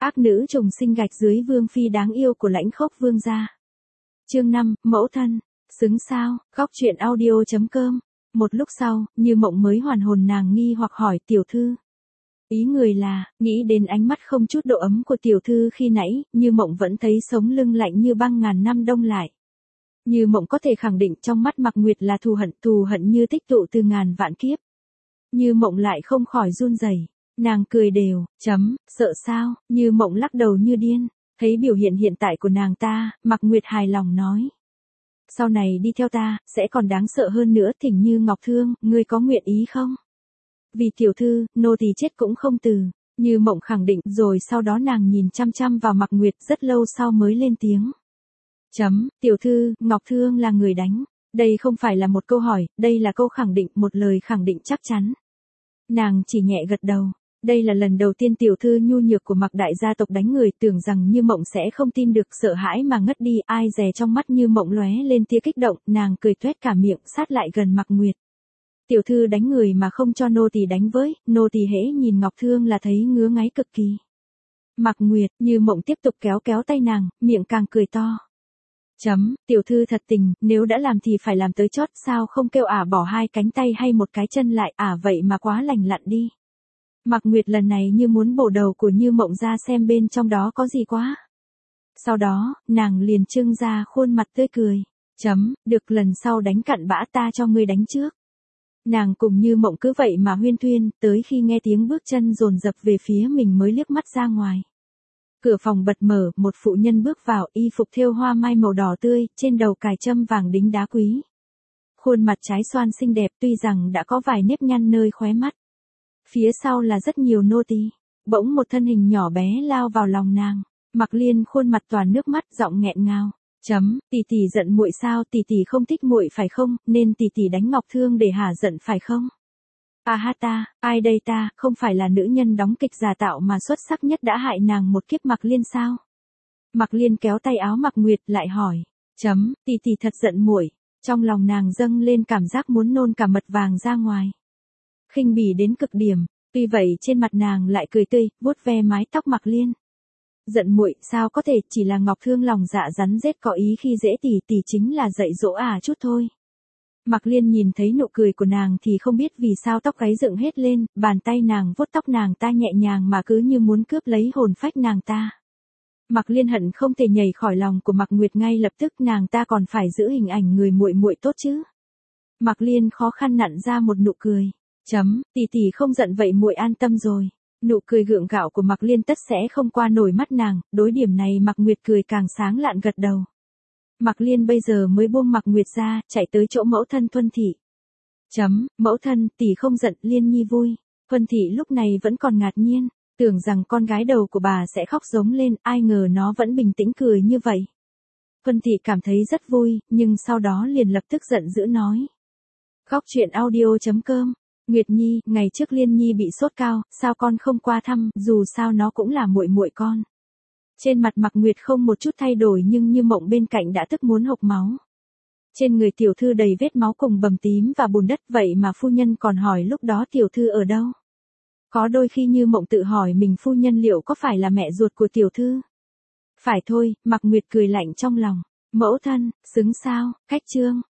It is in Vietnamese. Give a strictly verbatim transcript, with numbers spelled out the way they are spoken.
Ác nữ trùng sinh gạch dưới vương phi đáng yêu của Lãnh Khốc vương gia. Chương năm, mẫu thân. Xứng sao, góc truyện audio chấm com. Một lúc sau, Như Mộng mới hoàn hồn, nàng nghi hoặc hỏi tiểu thư. Ý người là, nghĩ đến ánh mắt không chút độ ấm của tiểu thư khi nãy, Như Mộng vẫn thấy sống lưng lạnh như băng ngàn năm đông lại. Như Mộng có thể khẳng định trong mắt Mạc Nguyệt là thù hận, thù hận như tích tụ từ ngàn vạn kiếp. Như Mộng lại không khỏi run rẩy. Nàng cười đều, chấm, sợ sao, Như Mộng lắc đầu như điên. Thấy biểu hiện hiện tại của nàng ta, Mạc Nguyệt hài lòng nói. Sau này đi theo ta, sẽ còn đáng sợ hơn nữa. Thỉnh Như Ngọc Thương, ngươi có nguyện ý không? Vì tiểu thư, nô tỳ chết cũng không từ. Như Mộng khẳng định, rồi sau đó nàng nhìn chăm chăm vào Mạc Nguyệt rất lâu sau mới lên tiếng. Chấm, tiểu thư, Ngọc Thương là người đánh. Đây không phải là một câu hỏi, đây là câu khẳng định, một lời khẳng định chắc chắn. Nàng chỉ nhẹ gật đầu. Đây là lần đầu tiên tiểu thư nhu nhược của Mạc đại gia tộc đánh người, tưởng rằng Như Mộng sẽ không tin được, sợ hãi mà ngất đi. Ai dè trong mắt Như Mộng lóe lên tia kích động, nàng cười toét cả miệng, sát lại gần Mạc Nguyệt. Tiểu thư đánh người mà không cho nô tỳ đánh với, nô tỳ hễ nhìn Ngọc Thương là thấy ngứa ngáy cực kỳ. Mạc Nguyệt, Như Mộng tiếp tục kéo kéo tay nàng, miệng càng cười to. Chấm, tiểu thư thật tình, nếu đã làm thì phải làm tới chót, sao không kêu ả bỏ hai cánh tay hay một cái chân lại, ả vậy mà quá lành lặn đi. Mạc Nguyệt lần này như muốn bổ đầu của Như Mộng ra xem bên trong đó có gì quá. Sau đó, nàng liền trưng ra khuôn mặt tươi cười. Chấm, được, lần sau đánh cặn bã ta cho ngươi đánh trước. Nàng cùng Như Mộng cứ vậy mà huyên thuyên, tới khi nghe tiếng bước chân dồn dập về phía mình mới liếc mắt ra ngoài. Cửa phòng bật mở, một phụ nhân bước vào, y phục thêu hoa mai màu đỏ tươi, trên đầu cài châm vàng đính đá quý. Khuôn mặt trái xoan xinh đẹp, tuy rằng đã có vài nếp nhăn nơi khóe mắt. Phía sau là rất nhiều nô tỳ. Bỗng một thân hình nhỏ bé lao vào lòng nàng. Mạc Liên khuôn mặt toàn nước mắt, giọng nghẹn ngào. Chấm, tỷ tỷ giận muội sao, tỷ tỷ không thích muội phải không, nên tỷ tỷ đánh Ngọc Thương để hả giận phải không? À ha ta, ai đây ta, không phải là nữ nhân đóng kịch giả tạo mà xuất sắc nhất đã hại nàng một kiếp Mạc Liên sao? Mạc Liên kéo tay áo Mạc Nguyệt lại hỏi. Chấm, tỷ tỷ thật giận muội. Trong lòng nàng dâng lên cảm giác muốn nôn cả mật vàng ra ngoài. Khinh bỉ đến cực điểm, tuy vậy trên mặt nàng lại cười tươi, vuốt ve mái tóc Mạc Liên. Giận muội, sao có thể, chỉ là Ngọc Thương lòng dạ rắn rết có ý khi dễ tỷ, tỷ chính là dạy dỗ à chút thôi. Mạc Liên nhìn thấy nụ cười của nàng thì không biết vì sao tóc gáy dựng hết lên, bàn tay nàng vuốt tóc nàng ta nhẹ nhàng mà cứ như muốn cướp lấy hồn phách nàng ta. Mạc Liên hận không thể nhảy khỏi lòng của Mạc Nguyệt ngay lập tức, nàng ta còn phải giữ hình ảnh người muội muội tốt chứ. Mạc Liên khó khăn nặn ra một nụ cười. Chấm, tỷ tỷ không giận vậy muội an tâm rồi. Nụ cười gượng gạo của Mạc Liên tất sẽ không qua nổi mắt nàng, đối điểm này Mạc Nguyệt cười càng sáng lạn gật đầu. Mạc Liên bây giờ mới buông Mạc Nguyệt ra, chạy tới chỗ mẫu thân Thuân Thị. Chấm, mẫu thân, tỷ không giận, Liên nhi vui. Thuân Thị lúc này vẫn còn ngạc nhiên, tưởng rằng con gái đầu của bà sẽ khóc giống lên, ai ngờ nó vẫn bình tĩnh cười như vậy. Thuân Thị cảm thấy rất vui, nhưng sau đó liền lập tức giận dữ nói. Góc truyện audio chấm com. Nguyệt Nhi, ngày trước Liên Nhi bị sốt cao, sao con không qua thăm, dù sao nó cũng là muội muội con. Trên mặt Mạc Nguyệt không một chút thay đổi, nhưng Như Mộng bên cạnh đã tức muốn hộc máu. Trên người tiểu thư đầy vết máu cùng bầm tím và bùn đất, vậy mà phu nhân còn hỏi lúc đó tiểu thư ở đâu. Có đôi khi Như Mộng tự hỏi mình phu nhân liệu có phải là mẹ ruột của tiểu thư. Phải thôi, Mạc Nguyệt cười lạnh trong lòng. Mẫu thân, xứng sao, cách chương.